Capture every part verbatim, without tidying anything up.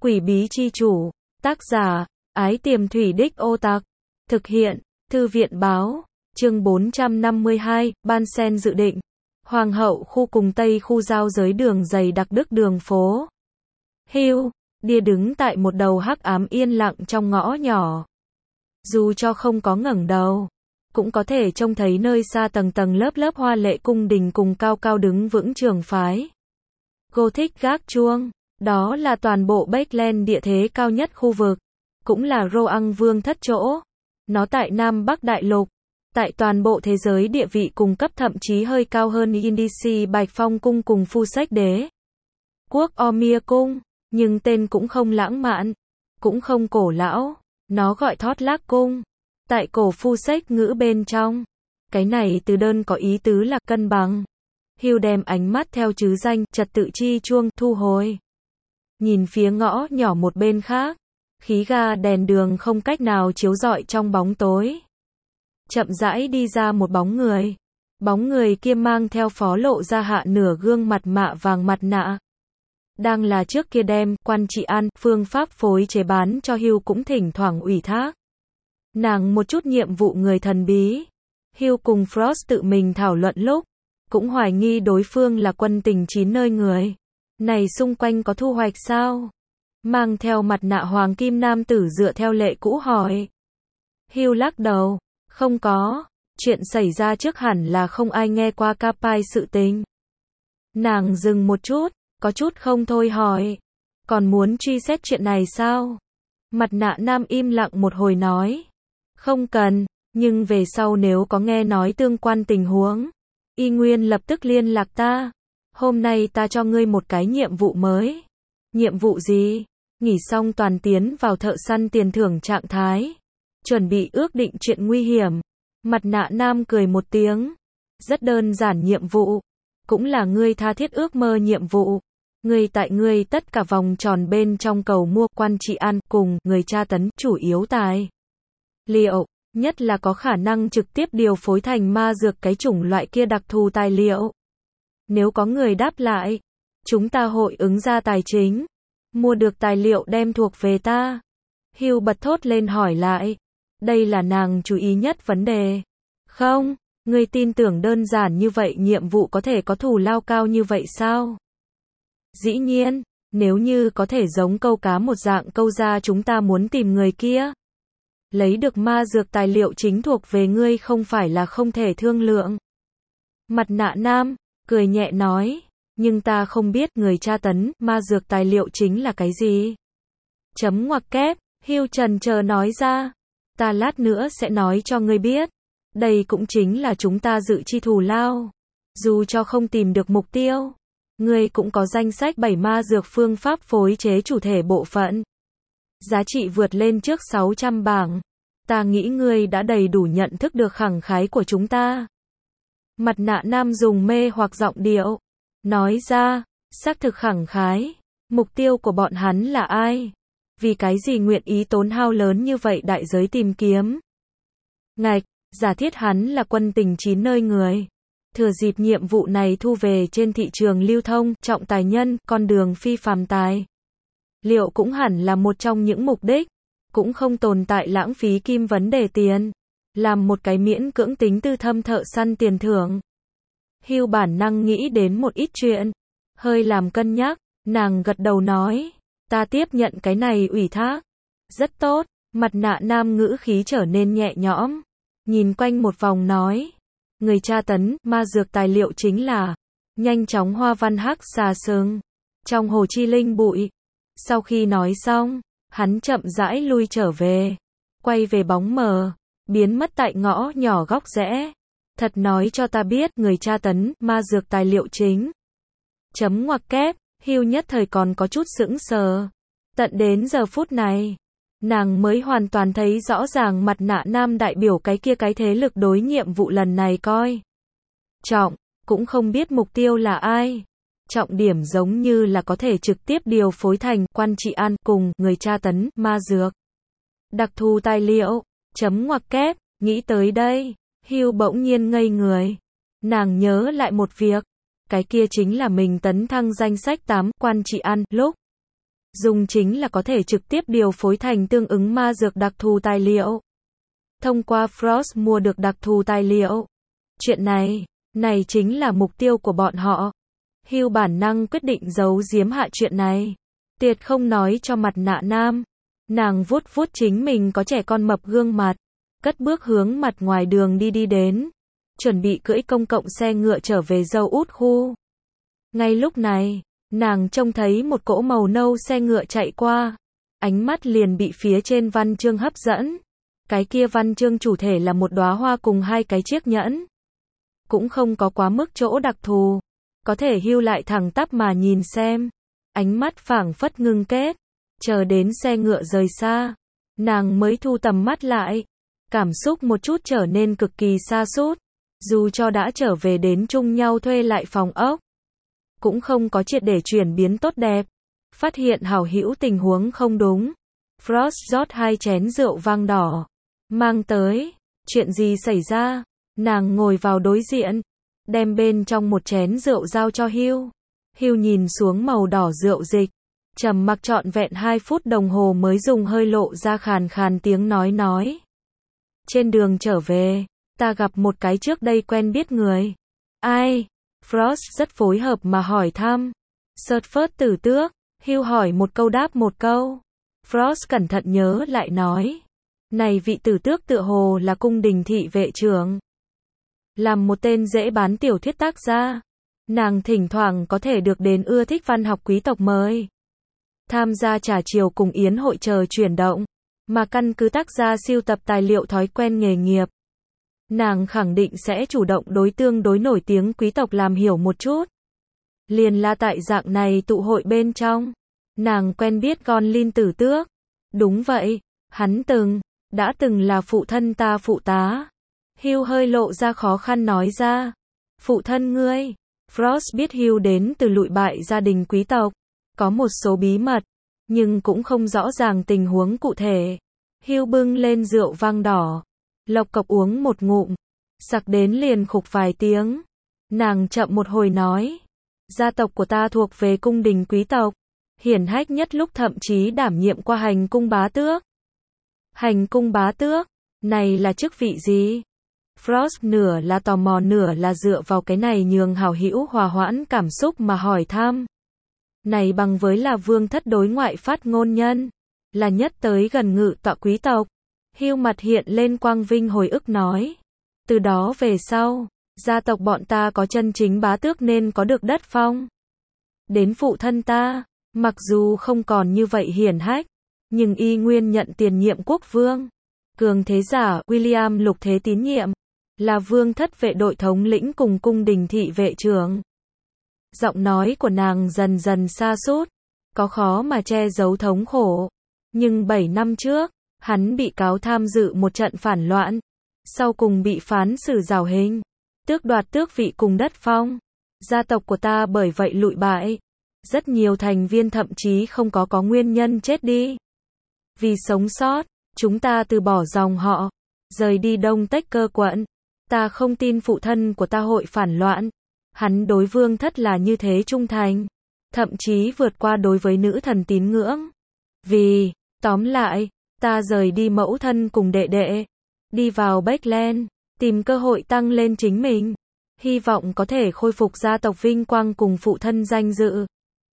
Quỷ bí chi chủ, tác giả, Ái Tiềm Thủy Đích Ô Tạc, thực hiện, Thư viện báo, chương bốn trăm năm mươi hai, Ban Sen dự định, Hoàng hậu khu cùng Tây khu giao giới đường dày đặc đức đường phố. Hưu, Đia đứng tại một đầu hắc ám yên lặng trong ngõ nhỏ. Dù cho không có ngẩng đầu, cũng có thể trông thấy nơi xa tầng tầng lớp lớp hoa lệ cung đình cùng cao cao đứng vững trường phái. Gothic gác chuông, đó là toàn bộ Backland địa thế cao nhất khu vực, cũng là Roang Vương thất chỗ. Nó tại Nam Bắc Đại Lục, tại toàn bộ thế giới địa vị cùng cấp thậm chí hơi cao hơn Indici Bạch Phong cung cùng Phu Sách Đế quốc Omir cung, nhưng tên cũng không lãng mạn, cũng không cổ lão, nó gọi Thót Lác cung. Tại cổ Phu Sách ngữ bên trong, cái này từ đơn có ý tứ là cân bằng. Hưu đem ánh mắt theo trứ danh trật tự chi chuông thu hồi, nhìn phía ngõ nhỏ một bên khác, khí ga đèn đường không cách nào chiếu rọi trong bóng tối. Chậm rãi đi ra một bóng người, bóng người kia mang theo phó lộ ra hạ nửa gương mặt mạ vàng mặt nạ. Đang là trước kia đem quan trị an phương pháp phối chế bán cho Hưu cũng thỉnh thoảng ủy thác nàng một chút nhiệm vụ người thần bí. Hưu cùng Frost tự mình thảo luận lúc, cũng hoài nghi đối phương là quân tình chín nơi người. Này xung quanh có thu hoạch sao? Mang theo mặt nạ hoàng kim nam tử dựa theo lệ cũ hỏi. Hưu lắc đầu, không có, chuyện xảy ra trước hẳn là không ai nghe qua Capai sự tình. Nàng dừng một chút, có chút không thôi hỏi, còn muốn truy xét chuyện này sao? Mặt nạ nam im lặng một hồi nói, không cần, nhưng về sau nếu có nghe nói tương quan tình huống, y nguyên lập tức liên lạc ta. Hôm nay ta cho ngươi một cái nhiệm vụ mới. Nhiệm vụ gì? Nghỉ xong toàn tiến vào thợ săn tiền thưởng trạng thái, chuẩn bị ước định chuyện nguy hiểm. Mặt nạ nam cười một tiếng, rất đơn giản nhiệm vụ, cũng là ngươi tha thiết ước mơ nhiệm vụ. Ngươi tại ngươi tất cả vòng tròn bên trong cầu mua quan trị an cùng người tra tấn chủ yếu tài liệu, nhất là có khả năng trực tiếp điều phối thành ma dược cái chủng loại kia đặc thù tài liệu. Nếu có người đáp lại, chúng ta hội ứng ra tài chính, mua được tài liệu đem thuộc về ta. Hưu bật thốt lên hỏi lại, đây là nàng chú ý nhất vấn đề. Không, ngươi tin tưởng đơn giản như vậy nhiệm vụ có thể có thù lao cao như vậy sao? Dĩ nhiên, nếu như có thể giống câu cá một dạng câu ra chúng ta muốn tìm người kia. Lấy được ma dược tài liệu chính thuộc về ngươi không phải là không thể thương lượng. Mặt nạ nam, cười nhẹ nói, nhưng ta không biết người tra tấn, ma dược tài liệu chính là cái gì. Chấm ngoặc kép, Hưu trần chờ nói ra, ta lát nữa sẽ nói cho ngươi biết. Đây cũng chính là chúng ta dự chi thù lao. Dù cho không tìm được mục tiêu, ngươi cũng có danh sách bảy ma dược phương pháp phối chế chủ thể bộ phận. Giá trị vượt lên trước sáu trăm bảng. Ta nghĩ ngươi đã đầy đủ nhận thức được khẳng khái của chúng ta. Mặt nạ nam dùng mê hoặc giọng điệu, nói ra, xác thực khẳng khái. Mục tiêu của bọn hắn là ai? Vì cái gì nguyện ý tốn hao lớn như vậy đại giới tìm kiếm? Ngạch, giả thiết hắn là quân tình chín nơi người. Thừa dịp nhiệm vụ này thu về trên thị trường lưu thông, trọng tài nhân, con đường phi phàm tài liệu cũng hẳn là một trong những mục đích. Cũng không tồn tại lãng phí kim vấn đề tiền. Làm một cái miễn cưỡng tính tư thâm thợ săn tiền thưởng. Hưu bản năng nghĩ đến một ít chuyện. Hơi làm cân nhắc, nàng gật đầu nói, ta tiếp nhận cái này ủy thác. Rất tốt, mặt nạ nam ngữ khí trở nên nhẹ nhõm. Nhìn quanh một vòng nói, người tra tấn, ma dược tài liệu chính là, nhanh chóng hoa văn hắc xà sừng, trong hồ chi linh bụi. Sau khi nói xong, hắn chậm rãi lui trở về, quay về bóng mờ, biến mất tại ngõ nhỏ góc rẽ. Thật nói cho ta biết, người tra tấn, ma dược tài liệu chính. Chấm ngoặc kép, Hưu nhất thời còn có chút sững sờ. Tận đến giờ phút này, nàng mới hoàn toàn thấy rõ ràng mặt nạ nam đại biểu cái kia cái thế lực đối nhiệm vụ lần này coi trọng, cũng không biết mục tiêu là ai. Trọng điểm giống như là có thể trực tiếp điều phối thành quan trị an cùng người tra tấn, ma dược. Đặc thù tài liệu, chấm ngoặc kép, nghĩ tới đây, Hưu bỗng nhiên ngây người. Nàng nhớ lại một việc, cái kia chính là mình tấn thăng danh sách tám quan trị an lúc dùng chính là có thể trực tiếp điều phối thành tương ứng ma dược đặc thù tài liệu. Thông qua Frost mua được đặc thù tài liệu. Chuyện này, này chính là mục tiêu của bọn họ. Hugh bản năng quyết định giấu giếm hạ chuyện này. Tuyệt không nói cho mặt nạ nam. Nàng vuốt vuốt chính mình có trẻ con mập gương mặt. Cất bước hướng mặt ngoài đường đi đi đến. Chuẩn bị cưỡi công cộng xe ngựa trở về dâu út khu. Ngay lúc này, nàng trông thấy một cỗ màu nâu xe ngựa chạy qua. Ánh mắt liền bị phía trên văn chương hấp dẫn. Cái kia văn chương chủ thể là một đóa hoa cùng hai cái chiếc nhẫn. Cũng không có quá mức chỗ đặc thù. Có thể Hugh lại thẳng tắp mà nhìn xem. Ánh mắt phảng phất ngưng kết. Chờ đến xe ngựa rời xa. Nàng mới thu tầm mắt lại. Cảm xúc một chút trở nên cực kỳ xa sút. Dù cho đã trở về đến chung nhau thuê lại phòng ốc. Cũng không có triệt để chuyển biến tốt đẹp. Phát hiện hảo hữu tình huống không đúng. Frost rót hai chén rượu vang đỏ. Mang tới. Chuyện gì xảy ra? Nàng ngồi vào đối diện. Đem bên trong một chén rượu giao cho Hugh. Hugh nhìn xuống màu đỏ rượu dịch. Trầm mặc trọn vẹn hai phút đồng hồ mới dùng hơi lộ ra khàn khàn tiếng nói nói. Trên đường trở về, ta gặp một cái trước đây quen biết người. Ai? Frost rất phối hợp mà hỏi thăm. Sợt phớt tử tước. Hugh hỏi một câu đáp một câu. Frost cẩn thận nhớ lại nói. Này vị tử tước tựa hồ là cung đình thị vệ trưởng. Làm một tên dễ bán tiểu thuyết tác gia. Nàng thỉnh thoảng có thể được đến ưa thích văn học quý tộc mời. Tham gia trà chiều cùng yến hội chờ chuyển động. Mà căn cứ tác gia siêu tập tài liệu thói quen nghề nghiệp. Nàng khẳng định sẽ chủ động đối tương đối nổi tiếng quý tộc làm hiểu một chút. Liền là tại dạng này tụ hội bên trong. Nàng quen biết Gonlin tử tước. Đúng vậy, hắn từng, đã từng là phụ thân ta phụ tá. Hugh hơi lộ ra khó khăn nói ra. Phụ thân ngươi. Frost biết Hugh đến từ lụi bại gia đình quý tộc. Có một số bí mật. Nhưng cũng không rõ ràng tình huống cụ thể. Hugh bưng lên rượu vang đỏ. Lộc cộc uống một ngụm. Sặc đến liền khục vài tiếng. Nàng chậm một hồi nói. Gia tộc của ta thuộc về cung đình quý tộc. Hiển hách nhất lúc thậm chí đảm nhiệm qua hành cung bá tước. Hành cung bá tước? Này là chức vị gì? Frost nửa là tò mò nửa là dựa vào cái này nhường hảo hữu hòa hoãn cảm xúc mà hỏi thăm. Này bằng với là vương thất đối ngoại phát ngôn nhân. Là nhất tới gần ngự tọa quý tộc. Hugh mặt hiện lên quang vinh hồi ức nói. Từ đó về sau, gia tộc bọn ta có chân chính bá tước nên có được đất phong. Đến phụ thân ta, mặc dù không còn như vậy hiển hách, nhưng y nguyên nhận tiền nhiệm quốc vương. Cường thế giả William lục thế tín nhiệm, là vương thất vệ đội thống lĩnh cùng cung đình thị vệ trưởng. Giọng nói của nàng dần dần sa sút, có khó mà che giấu thống khổ. Nhưng bảy năm trước, hắn bị cáo tham dự một trận phản loạn, sau cùng bị phán xử giảo hình, tước đoạt tước vị cùng đất phong. Gia tộc của ta bởi vậy lụi bại. Rất nhiều thành viên thậm chí không có có nguyên nhân chết đi. Vì sống sót, chúng ta từ bỏ dòng họ, rời đi Đông Tách Cơ quận. Ta không tin phụ thân của ta hội phản loạn. Hắn đối vương thất là như thế trung thành, thậm chí vượt qua đối với nữ thần tín ngưỡng. Vì, tóm lại, ta rời đi mẫu thân cùng đệ đệ, đi vào Backland, tìm cơ hội tăng lên chính mình, hy vọng có thể khôi phục gia tộc vinh quang cùng phụ thân danh dự.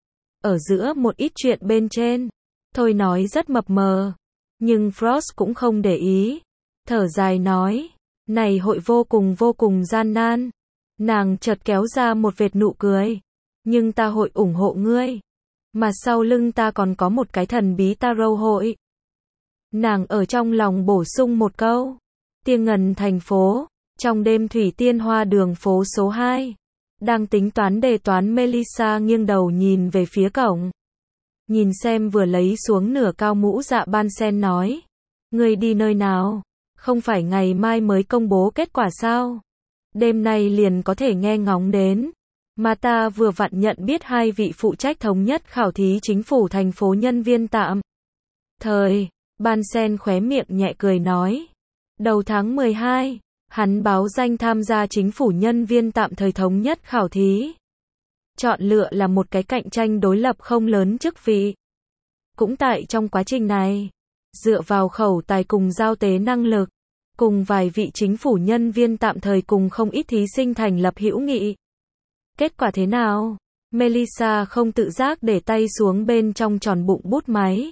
Ở giữa một ít chuyện bên trên, thôi nói rất mập mờ, nhưng Frost cũng không để ý, thở dài nói, này hội vô cùng vô cùng gian nan. Nàng chợt kéo ra một vệt nụ cười, nhưng ta hội ủng hộ ngươi, mà sau lưng ta còn có một cái thần bí tarot hội. Nàng ở trong lòng bổ sung một câu. Tiên ngần thành phố, trong đêm thủy tiên hoa đường phố số hai. Đang tính toán đề toán Melissa nghiêng đầu nhìn về phía cổng. Nhìn xem vừa lấy xuống nửa cao mũ dạ ban sen nói. Ngươi đi nơi nào? Không phải ngày mai mới công bố kết quả sao? Đêm nay liền có thể nghe ngóng đến. Mà ta vừa vặn nhận biết hai vị phụ trách thống nhất khảo thí chính phủ thành phố nhân viên tạm. Thời, ban sen khóe miệng nhẹ cười nói. Đầu tháng mười hai, hắn báo danh tham gia chính phủ nhân viên tạm thời thống nhất khảo thí. Chọn lựa là một cái cạnh tranh đối lập không lớn chức vị. Cũng tại trong quá trình này, dựa vào khẩu tài cùng giao tế năng lực, cùng vài vị chính phủ nhân viên tạm thời cùng không ít thí sinh thành lập hữu nghị. Kết quả thế nào? Melissa không tự giác để tay xuống bên trong tròn bụng bút máy.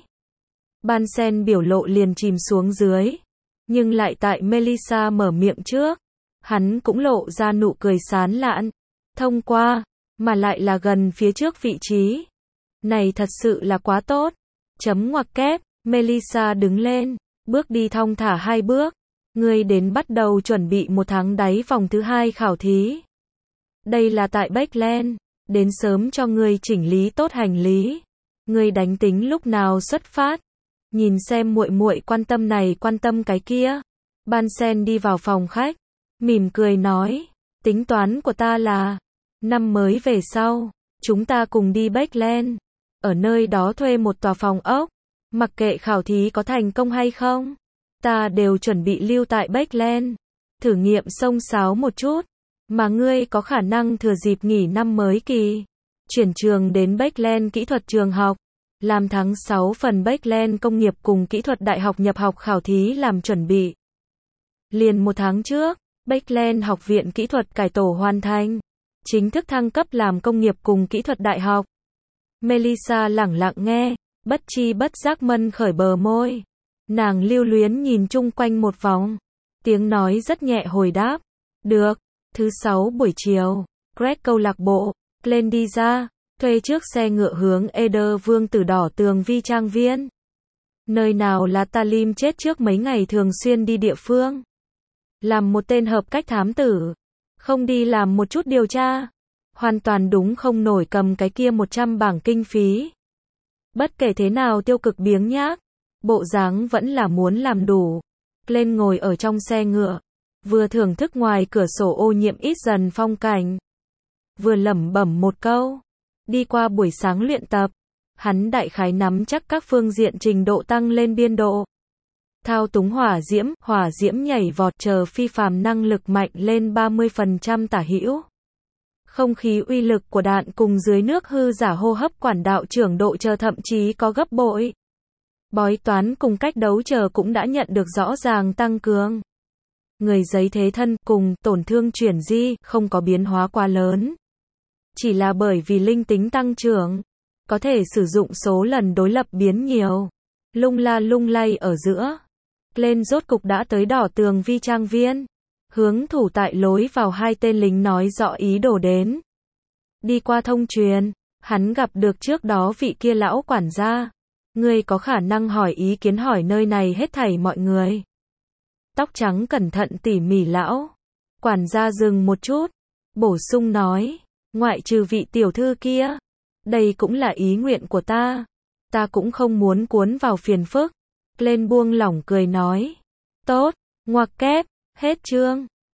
Bunsen biểu lộ liền chìm xuống dưới. Nhưng lại tại Melissa mở miệng trước, hắn cũng lộ ra nụ cười sán lạn. Thông qua, mà lại là gần phía trước vị trí. Này thật sự là quá tốt. Chấm ngoặc kép, Melissa đứng lên, bước đi thong thả hai bước. Ngươi đến bắt đầu chuẩn bị một tháng đáy vòng thứ hai khảo thí. Đây là tại Backland, đến sớm cho ngươi chỉnh lý tốt hành lý. Ngươi đánh tính lúc nào xuất phát? Nhìn xem muội muội quan tâm này quan tâm cái kia. Bunsen đi vào phòng khách, mỉm cười nói, tính toán của ta là, năm mới về sau, chúng ta cùng đi Backland, ở nơi đó thuê một tòa phòng ốc, mặc kệ khảo thí có thành công hay không, ta đều chuẩn bị lưu tại Backland, thử nghiệm xông xáo một chút, mà ngươi có khả năng thừa dịp nghỉ năm mới kỳ, chuyển trường đến Backland kỹ thuật trường học, làm tháng sáu phần Backland công nghiệp cùng kỹ thuật đại học nhập học khảo thí làm chuẩn bị. Liền một tháng trước, Backland học viện kỹ thuật cải tổ hoàn thành, chính thức thăng cấp làm công nghiệp cùng kỹ thuật đại học. Melissa lẳng lặng nghe, bất chi bất giác mân khởi bờ môi. Nàng lưu luyến nhìn chung quanh một vòng. Tiếng nói rất nhẹ hồi đáp. Được, thứ sáu buổi chiều, Greg câu lạc bộ, Glenn đi ra, thuê chiếc xe ngựa hướng Eder Vương Tử Đỏ Tường Vi Trang Viên. Nơi nào là Talim chết trước mấy ngày thường xuyên đi địa phương. Làm một tên hợp cách thám tử. Không đi làm một chút điều tra. Hoàn toàn đúng không nổi cầm cái kia một trăm bảng kinh phí. Bất kể thế nào tiêu cực biếng nhác, bộ dáng vẫn là muốn làm đủ. Glenn ngồi ở trong xe ngựa, vừa thưởng thức ngoài cửa sổ ô nhiễm ít dần phong cảnh, vừa lẩm bẩm một câu. Đi qua buổi sáng luyện tập, hắn đại khái nắm chắc các phương diện trình độ tăng lên biên độ. Thao túng hỏa diễm, hỏa diễm nhảy vọt chờ phi phàm năng lực mạnh lên ba mươi phần trăm tả hữu. Không khí uy lực của đạn cùng dưới nước hư giả hô hấp quản đạo trưởng độ chờ thậm chí có gấp bội. Bói toán cùng cách đấu chờ cũng đã nhận được rõ ràng tăng cường. Người giấy thế thân cùng tổn thương chuyển di không có biến hóa quá lớn. Chỉ là bởi vì linh tính tăng trưởng, có thể sử dụng số lần đối lập biến nhiều. Lung la lung lay ở giữa. Glenn rốt cục đã tới Đỏ Tường Vi Trang Viên. Hướng thủ tại lối vào hai tên lính nói rõ ý đồ đến. Đi qua thông truyền, hắn gặp được trước đó vị kia lão quản gia. Ngươi có khả năng hỏi ý kiến hỏi nơi này hết thảy mọi người. Tóc trắng cẩn thận tỉ mỉ lão. Quản gia dừng một chút, bổ sung nói, ngoại trừ vị tiểu thư kia. Đây cũng là ý nguyện của ta. Ta cũng không muốn cuốn vào phiền phức. Glenn buông lỏng cười nói. Tốt, ngoặc kép, hết chương.